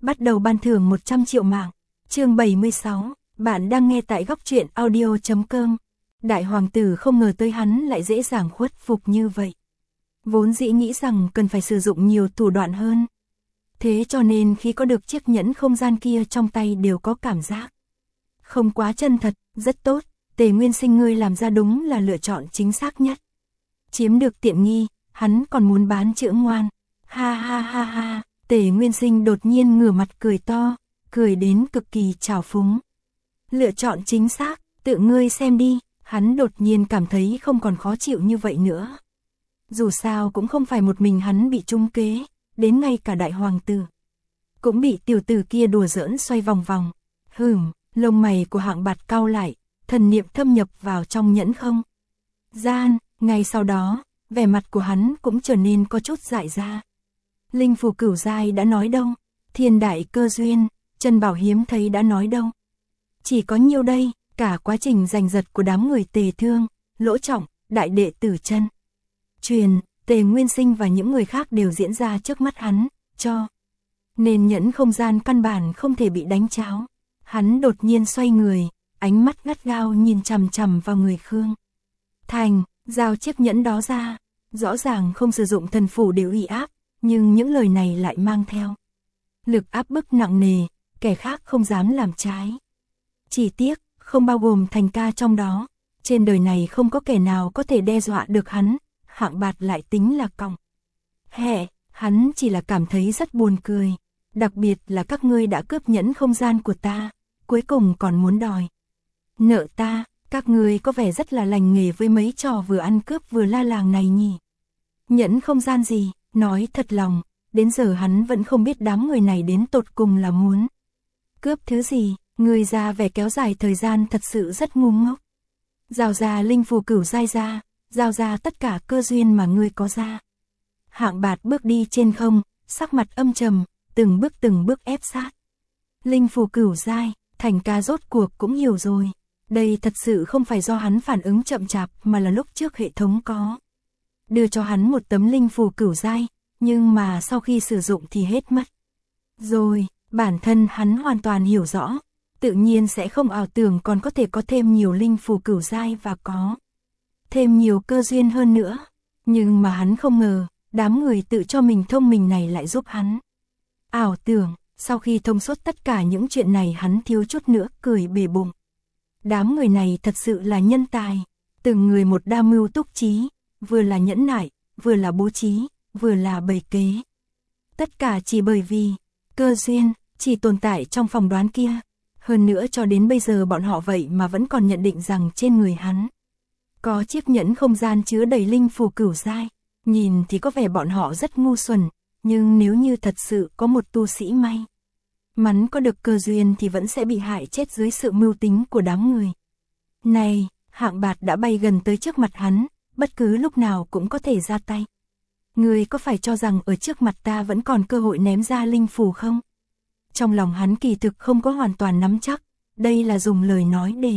bắt đầu ban thưởng 100 triệu mạng. Chương 76, bạn đang nghe tại góc truyện audio.com. Đại hoàng tử không ngờ tới hắn lại dễ dàng khuất phục như vậy. Vốn dĩ nghĩ rằng cần phải sử dụng nhiều thủ đoạn hơn. Thế cho nên khi có được chiếc nhẫn không gian kia trong tay đều có cảm giác không quá chân thật, rất tốt, Tề Nguyên Sinh ngươi làm ra đúng là lựa chọn chính xác nhất. Chiếm được tiện nghi, hắn còn muốn bán chữ ngoan. Ha ha ha ha, Tề Nguyên Sinh đột nhiên ngửa mặt cười to, cười đến cực kỳ trào phúng. Lựa chọn chính xác, tự ngươi xem đi, hắn đột nhiên cảm thấy không còn khó chịu như vậy nữa. Dù sao cũng không phải một mình hắn bị trúng kế, đến ngay cả đại hoàng tử cũng bị tiểu tử kia đùa giỡn xoay vòng vòng. Lông mày của Hạng Bạt cau lại, thần niệm thâm nhập vào trong nhẫn không gian, ngay sau đó, vẻ mặt của hắn cũng trở nên có chút dại ra. Linh phù cửu giai đã nói đâu, thiên đại cơ duyên, Trần Bảo hiếm thấy đã nói đâu. Chỉ có nhiêu đây, cả quá trình giành giật của đám người Tề Thương, Lỗ Trọng, đại đệ tử Chân Truyền, Tề Nguyên Sinh và những người khác đều diễn ra trước mắt hắn, cho nên nhẫn không gian căn bản không thể bị đánh tráo. Hắn đột nhiên xoay người, ánh mắt gắt gao nhìn chằm chằm vào người Khương Thành, giao chiếc nhẫn đó ra. Rõ ràng không sử dụng thần phủ để uy áp, nhưng những lời này lại mang theo lực áp bức nặng nề, kẻ khác không dám làm trái. Chỉ tiếc, không bao gồm Thành ca trong đó, trên đời này không có kẻ nào có thể đe dọa được hắn. Hạng Bạt lại tính là còng hẹ, hắn chỉ là cảm thấy rất buồn cười. Đặc biệt là các ngươi đã cướp nhẫn không gian của ta, cuối cùng còn muốn đòi nợ ta, các ngươi có vẻ rất là lành nghề với mấy trò vừa ăn cướp vừa la làng này nhỉ. Nhẫn không gian gì, nói thật lòng, đến giờ hắn vẫn không biết đám người này đến tột cùng là muốn cướp thứ gì. Người ra vẻ kéo dài thời gian thật sự rất ngu ngốc. Giao ra linh phù cửu giai ra, giao ra tất cả cơ duyên mà ngươi có ra. Hạng Bạt bước đi trên không, sắc mặt âm trầm, từng bước ép sát. Linh phù cửu giai, Thành ca rốt cuộc cũng hiểu rồi. Đây thật sự không phải do hắn phản ứng chậm chạp mà là lúc trước hệ thống có đưa cho hắn một tấm linh phù cửu giai, nhưng mà sau khi sử dụng thì hết mất. Rồi, bản thân hắn hoàn toàn hiểu rõ, tự nhiên sẽ không ảo tưởng còn có thể có thêm nhiều linh phù cửu giai và có thêm nhiều cơ duyên hơn nữa. Nhưng mà hắn không ngờ, đám người tự cho mình thông minh này lại giúp hắn ảo tưởng. Sau khi thông suốt tất cả những chuyện này hắn thiếu chút nữa cười bể bụng. Đám người này thật sự là nhân tài, từng người một đa mưu túc trí, vừa là nhẫn nại, vừa là bố trí, vừa là bày kế. Tất cả chỉ bởi vì cơ duyên chỉ tồn tại trong phòng đoán kia. Hơn nữa cho đến bây giờ bọn họ vậy mà vẫn còn nhận định rằng trên người hắn có chiếc nhẫn không gian chứa đầy linh phù cửu giai. Nhìn thì có vẻ bọn họ rất ngu xuẩn, nhưng nếu như thật sự có một tu sĩ may mắn có được cơ duyên thì vẫn sẽ bị hại chết dưới sự mưu tính của đám người này. Hạng Bạt đã bay gần tới trước mặt hắn, bất cứ lúc nào cũng có thể ra tay. Ngươi có phải cho rằng ở trước mặt ta vẫn còn cơ hội ném ra linh phù không? Trong lòng hắn kỳ thực không có hoàn toàn nắm chắc, đây là dùng lời nói để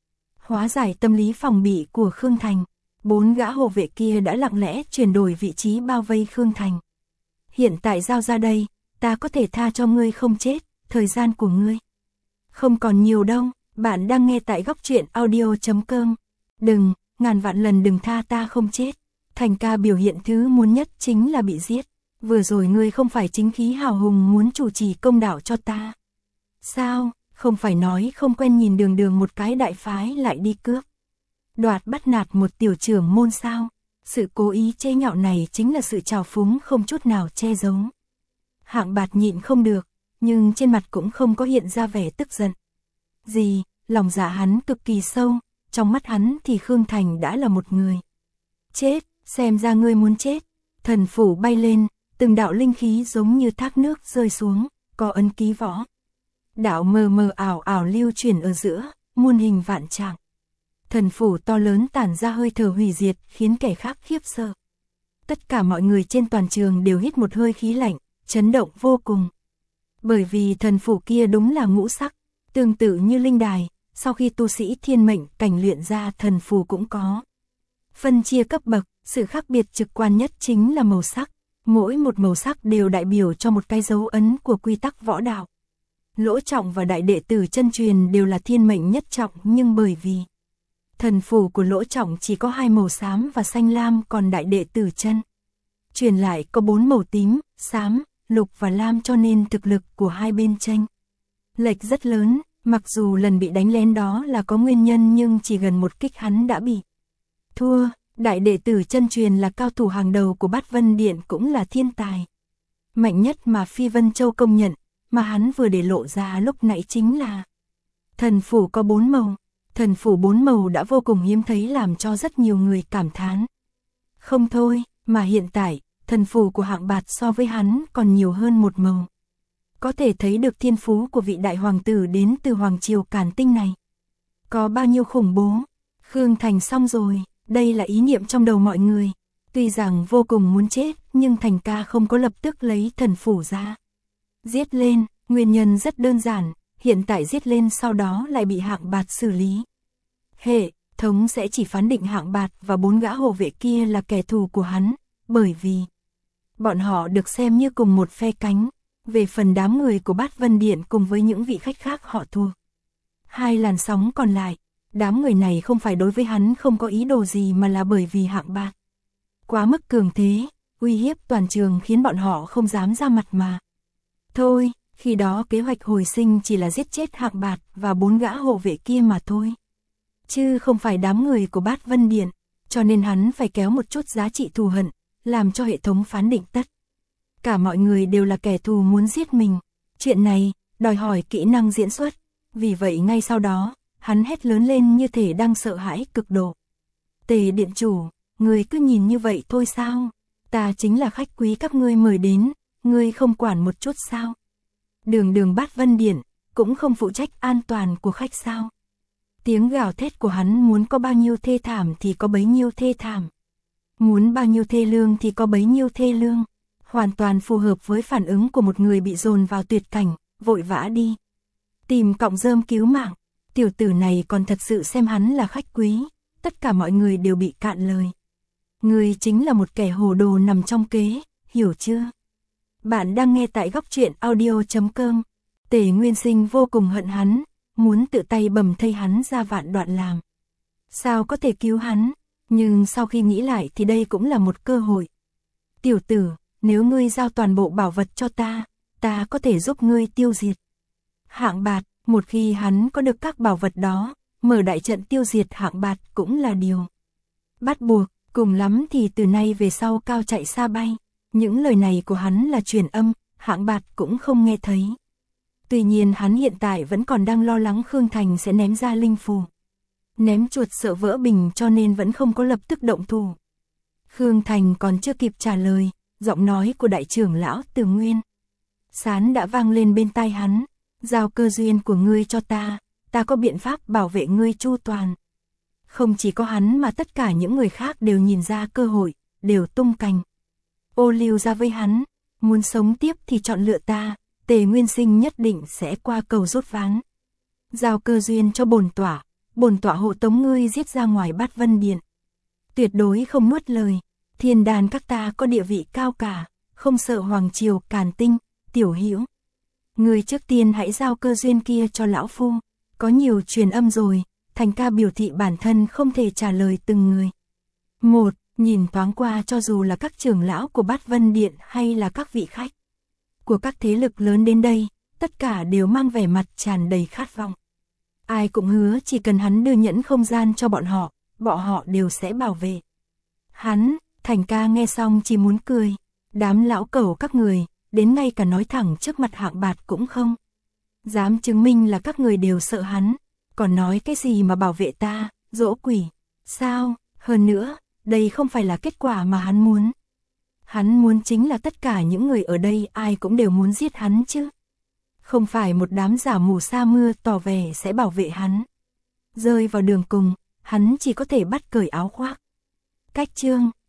hóa giải tâm lý phòng bị của Khương Thành. 4 gã hộ vệ kia đã lặng lẽ chuyển đổi vị trí bao vây Khương Thành. Hiện tại giao ra đây, ta có thể tha cho ngươi không chết, thời gian của ngươi không còn nhiều đâu. Bạn đang nghe tại góc truyện audio.com. Đừng, ngàn vạn lần đừng tha ta không chết. Thành ca biểu hiện thứ muốn nhất chính là bị giết. Vừa rồi ngươi không phải chính khí hào hùng muốn chủ trì công đạo cho ta sao? Không phải nói không quen nhìn đường đường một cái đại phái lại đi cướp đoạt bắt nạt một tiểu trưởng môn sao? Sự cố ý chế nhạo này chính là sự trào phúng không chút nào che giấu. Hạng Bạt nhịn không được, nhưng trên mặt cũng không có hiện ra vẻ tức giận gì. Lòng dạ hắn cực kỳ sâu, trong mắt hắn thì Khương Thành đã là một người chết. Xem ra ngươi muốn chết. Thần phủ bay lên, từng đạo linh khí giống như thác nước rơi xuống, có ấn ký võ đạo mờ mờ ảo ảo lưu chuyển ở giữa, muôn hình vạn trạng. Thần phủ to lớn tản ra hơi thở hủy diệt, khiến kẻ khác khiếp sợ. Tất cả mọi người trên toàn trường đều hít một hơi khí lạnh, chấn động vô cùng. Bởi vì thần phủ kia đúng là ngũ sắc, tương tự như linh đài. Sau khi tu sĩ thiên mệnh cảnh luyện ra thần phù cũng có phân chia cấp bậc, sự khác biệt trực quan nhất chính là màu sắc. Mỗi một màu sắc đều đại biểu cho một cái dấu ấn của quy tắc võ đạo. Lỗ Trọng và đại đệ tử chân truyền đều là thiên mệnh nhất trọng, nhưng bởi vì thần phủ của Lỗ Trọng chỉ có 2 màu xám và xanh lam, còn đại đệ tử chân truyền lại có 4 màu tím, xám, lục và lam, cho nên thực lực của hai bên chênh lệch rất lớn. Mặc dù lần bị đánh lén đó là có nguyên nhân, nhưng chỉ gần một kích hắn đã bị thua. Đại đệ tử chân truyền là cao thủ hàng đầu của Bát Vân Điện, cũng là thiên tài mạnh nhất mà Phi Vân Châu công nhận, mà hắn vừa để lộ ra lúc nãy chính là thần phủ có 4 màu. Thần phủ 4 màu đã vô cùng hiếm thấy, làm cho rất nhiều người cảm thán không thôi, mà hiện tại, thần phủ của Hạng Bạt so với hắn còn nhiều hơn 1 màu. Có thể thấy được thiên phú của vị đại hoàng tử đến từ Hoàng Triều Càn Tinh này có bao nhiêu khủng bố. Khương Thành xong rồi, đây là ý niệm trong đầu mọi người. Tuy rằng vô cùng muốn chết, nhưng Thành ca không có lập tức lấy thần phủ ra giết lên. Nguyên nhân rất đơn giản, hiện tại giết lên sau đó lại bị Hạng Bạt xử lý. Hệ thống sẽ chỉ phán định Hạng Bạt và 4 gã hộ vệ kia là kẻ thù của hắn, bởi vì bọn họ được xem như cùng một phe cánh. Về phần đám người của Bát Vân Điện cùng với những vị khách khác, họ thua 2 làn sóng còn lại. Đám người này không phải đối với hắn không có ý đồ gì, mà là bởi vì Hạng Bạt quá mức cường thế, uy hiếp toàn trường khiến bọn họ không dám ra mặt mà thôi. Khi đó kế hoạch hồi sinh chỉ là giết chết Hạng Bạt và 4 gã hộ vệ kia mà thôi, chứ không phải đám người của Bát Vân Điện. Cho nên hắn phải kéo một chút giá trị thù hận, làm cho hệ thống phán định tất cả mọi người đều là kẻ thù muốn giết mình. Chuyện này đòi hỏi kỹ năng diễn xuất, vì vậy ngay sau đó hắn hét lớn lên như thể đang sợ hãi cực độ. Tề điện chủ, người cứ nhìn như vậy thôi sao? Ta chính là khách quý các ngươi mời đến, ngươi không quản một chút sao? Đường Bát Vân Điện cũng không phụ trách an toàn của khách sao? Tiếng gào thét của hắn muốn có bao nhiêu thê thảm thì có bấy nhiêu thê thảm, muốn bao nhiêu thê lương thì có bấy nhiêu thê lương, hoàn toàn phù hợp với phản ứng của một người bị dồn vào tuyệt cảnh, vội vã đi tìm cọng rơm cứu mạng. Tiểu tử này còn thật sự xem hắn là khách quý, tất cả mọi người đều bị cạn lời. Người chính là một kẻ hồ đồ nằm trong kế, hiểu chưa? Bạn đang nghe tại góc truyện audio.com. Tề Nguyên Sinh vô cùng hận hắn, muốn tự tay bầm thây hắn ra vạn đoạn làm sao có thể cứu hắn, nhưng sau khi nghĩ lại thì đây cũng là một cơ hội. Tiểu tử, nếu ngươi giao toàn bộ bảo vật cho ta có thể giúp ngươi tiêu diệt Hạng Bạt. Một khi hắn có được các bảo vật đó, mở đại trận tiêu diệt Hạng Bạt cũng là điều bắt buộc, cùng lắm thì từ nay về sau cao chạy xa bay. Những lời này của hắn là truyền âm, Hạng Bạt cũng không nghe thấy. Tuy nhiên hắn hiện tại vẫn còn đang lo lắng Khương Thành sẽ ném ra linh phù, ném chuột sợ vỡ bình, cho nên vẫn không có lập tức động thủ. Khương Thành còn chưa kịp trả lời, giọng nói của đại trưởng lão Từ Nguyên Sán đã vang lên bên tai hắn. Giao cơ duyên của ngươi cho ta có biện pháp bảo vệ ngươi chu toàn. Không chỉ có hắn mà tất cả những người khác đều nhìn ra cơ hội, đều tung cành ô liu ra với hắn. Muốn sống tiếp thì chọn lựa ta, Tề Nguyên Sinh nhất định sẽ qua cầu rút ván. Giao cơ duyên cho bổn tọa hộ tống ngươi giết ra ngoài Bát Vân Điện. Tuyệt đối không nuốt lời. Thiên đàn các ta có địa vị cao cả, không sợ Hoàng Triều Càn Tinh. Tiểu Hữu, người trước tiên hãy giao cơ duyên kia cho lão phu. Có nhiều truyền âm rồi. Thành ca biểu thị bản thân không thể trả lời từng người một, nhìn thoáng qua cho dù là các trưởng lão của Bát Vân Điện hay là các vị khách của các thế lực lớn đến đây, tất cả đều mang vẻ mặt tràn đầy khát vọng. Ai cũng hứa chỉ cần hắn đưa nhẫn không gian cho bọn họ đều sẽ bảo vệ hắn. Thành ca nghe xong chỉ muốn cười. Đám lão cẩu các người, đến ngay cả nói thẳng trước mặt Hạng Bạt cũng không dám chứng minh là các người đều sợ hắn. Còn nói cái gì mà bảo vệ ta, dỗ quỷ, sao? Hơn nữa, đây không phải là kết quả mà hắn muốn. Hắn muốn chính là tất cả những người ở đây ai cũng đều muốn giết hắn chứ. Không phải một đám giả mù sa mưa tỏ vẻ sẽ bảo vệ hắn. Rơi vào đường cùng, hắn chỉ có thể bắt cởi áo khoác. Cách chương